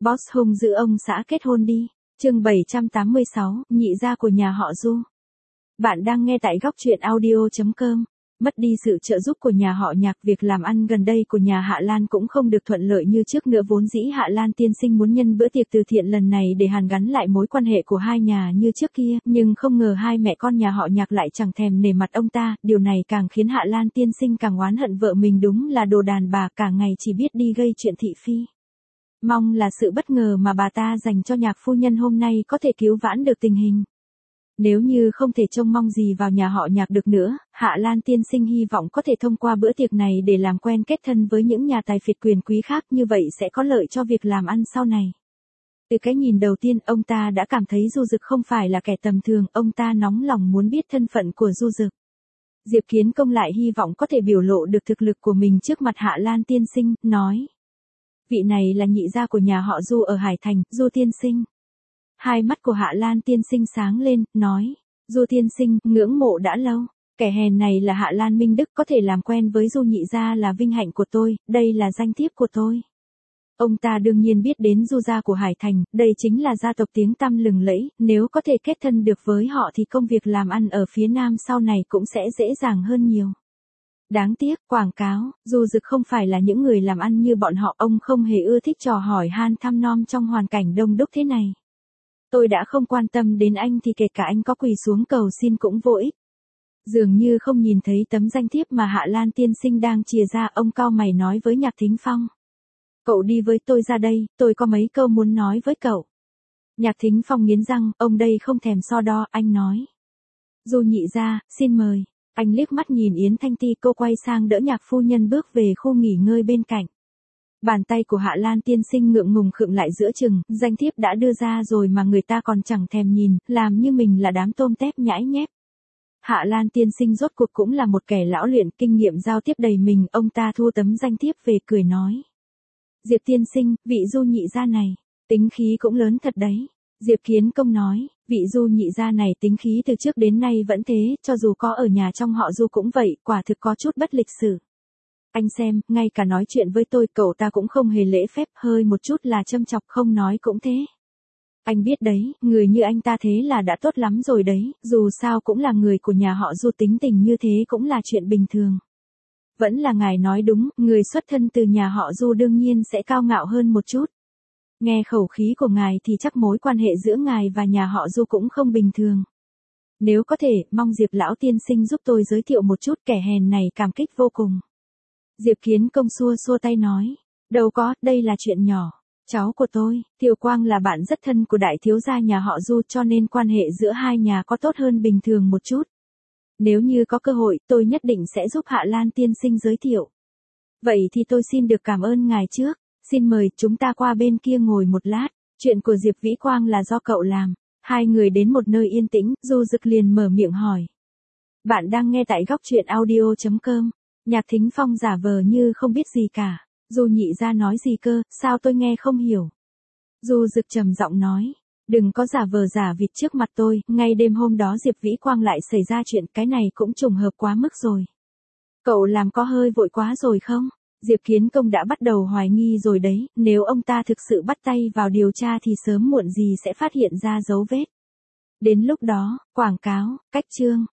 Boss hung dữ ông xã kết hôn đi. Chương 786, nhị gia của nhà họ Du. Bạn đang nghe tại góc truyện audio.com. Mất đi sự trợ giúp của nhà họ Nhạc, việc làm ăn gần đây của nhà Hạ Lan cũng không được thuận lợi như trước nữa. Vốn dĩ Hạ Lan tiên sinh muốn nhân bữa tiệc từ thiện lần này để hàn gắn lại mối quan hệ của hai nhà như trước kia, nhưng không ngờ hai mẹ con nhà họ Nhạc lại chẳng thèm nể mặt ông ta. Điều này càng khiến Hạ Lan tiên sinh càng oán hận vợ mình, đúng là đồ đàn bà, cả ngày chỉ biết đi gây chuyện thị phi. Mong là sự bất ngờ mà bà ta dành cho Nhạc phu nhân hôm nay có thể cứu vãn được tình hình. Nếu như không thể trông mong gì vào nhà họ Nhạc được nữa, Hạ Lan tiên sinh hy vọng có thể thông qua bữa tiệc này để làm quen kết thân với những nhà tài phiệt quyền quý khác, như vậy sẽ có lợi cho việc làm ăn sau này. Từ cái nhìn đầu tiên, ông ta đã cảm thấy Du Dực không phải là kẻ tầm thường, ông ta nóng lòng muốn biết thân phận của Du Dực. Diệp Kiến Công lại hy vọng có thể biểu lộ được thực lực của mình trước mặt Hạ Lan tiên sinh, nói: vị này là nhị gia của nhà họ Du ở Hải Thành, Du tiên sinh. Hai mắt của Hạ Lan tiên sinh sáng lên, nói: Du tiên sinh, ngưỡng mộ đã lâu. Kẻ hèn này là Hạ Lan Minh Đức, có thể làm quen với Du nhị gia là vinh hạnh của tôi, đây là danh thiếp của tôi. Ông ta đương nhiên biết đến Du gia của Hải Thành, đây chính là gia tộc tiếng tăm lừng lẫy, nếu có thể kết thân được với họ thì công việc làm ăn ở phía Nam sau này cũng sẽ dễ dàng hơn nhiều. Đáng tiếc, quảng cáo, Du Dực không phải là những người làm ăn như bọn họ, ông không hề ưa thích trò hỏi han thăm nom trong hoàn cảnh đông đúc thế này. Tôi đã không quan tâm đến anh thì kể cả anh có quỳ xuống cầu xin cũng vô ích. Dường như không nhìn thấy tấm danh thiếp mà Hạ Lan tiên sinh đang chìa ra, ông cau mày nói với Nhạc Thính Phong: cậu đi với tôi ra đây, tôi có mấy câu muốn nói với cậu. Nhạc Thính Phong nghiến răng, ông đây không thèm so đo, anh nói: Du nhị gia, xin mời. Anh liếc mắt nhìn Yến Thanh Ti, cô quay sang đỡ Nhạc phu nhân bước về khu nghỉ ngơi bên cạnh. Bàn tay của Hạ Lan tiên sinh ngượng ngùng khựng lại giữa chừng, danh thiếp đã đưa ra rồi mà người ta còn chẳng thèm nhìn, làm như mình là đám tôm tép nhãi nhép. Hạ Lan tiên sinh rốt cuộc cũng là một kẻ lão luyện, kinh nghiệm giao tiếp đầy mình, ông ta thu tấm danh thiếp về cười nói: Diệp tiên sinh, vị Du nhị gia này, tính khí cũng lớn thật đấy. Diệp Kiến Công nói: vị Du nhị gia này tính khí từ trước đến nay vẫn thế, cho dù có ở nhà trong họ Du cũng vậy, quả thực có chút bất lịch sự. Anh xem, ngay cả nói chuyện với tôi cậu ta cũng không hề lễ phép, hơi một chút là châm chọc, không nói cũng thế. Anh biết đấy, người như anh ta thế là đã tốt lắm rồi đấy, dù sao cũng là người của nhà họ Du, tính tình như thế cũng là chuyện bình thường. Vẫn là ngài nói đúng, người xuất thân từ nhà họ Du đương nhiên sẽ cao ngạo hơn một chút. Nghe khẩu khí của ngài thì chắc mối quan hệ giữa ngài và nhà họ Du cũng không bình thường. Nếu có thể, mong Diệp lão tiên sinh giúp tôi giới thiệu một chút, kẻ hèn này cảm kích vô cùng. Diệp Kiến Công xua xua tay nói: đâu có, đây là chuyện nhỏ. Cháu của tôi, Tiểu Quang là bạn rất thân của đại thiếu gia nhà họ Du, cho nên quan hệ giữa hai nhà có tốt hơn bình thường một chút. Nếu như có cơ hội, tôi nhất định sẽ giúp Hạ Lan tiên sinh giới thiệu. Vậy thì tôi xin được cảm ơn ngài trước. Xin mời, chúng ta qua bên kia ngồi một lát. Chuyện của Diệp Vĩ Quang là do cậu làm. Hai người đến một nơi yên tĩnh, Du Dực liền mở miệng hỏi: bạn đang nghe tại góc truyện audio.com. Nhạc Thính Phong giả vờ như không biết gì cả. Du nhị gia nói gì cơ, sao tôi nghe không hiểu? Du Dực trầm giọng nói: đừng có giả vờ giả vịt trước mặt tôi, ngay đêm hôm đó Diệp Vĩ Quang lại xảy ra chuyện, cái này cũng trùng hợp quá mức rồi. Cậu làm có hơi vội quá rồi không? Diệp Kiến Công đã bắt đầu hoài nghi rồi đấy, nếu ông ta thực sự bắt tay vào điều tra thì sớm muộn gì sẽ phát hiện ra dấu vết. Đến lúc đó, quảng cáo, cách chương,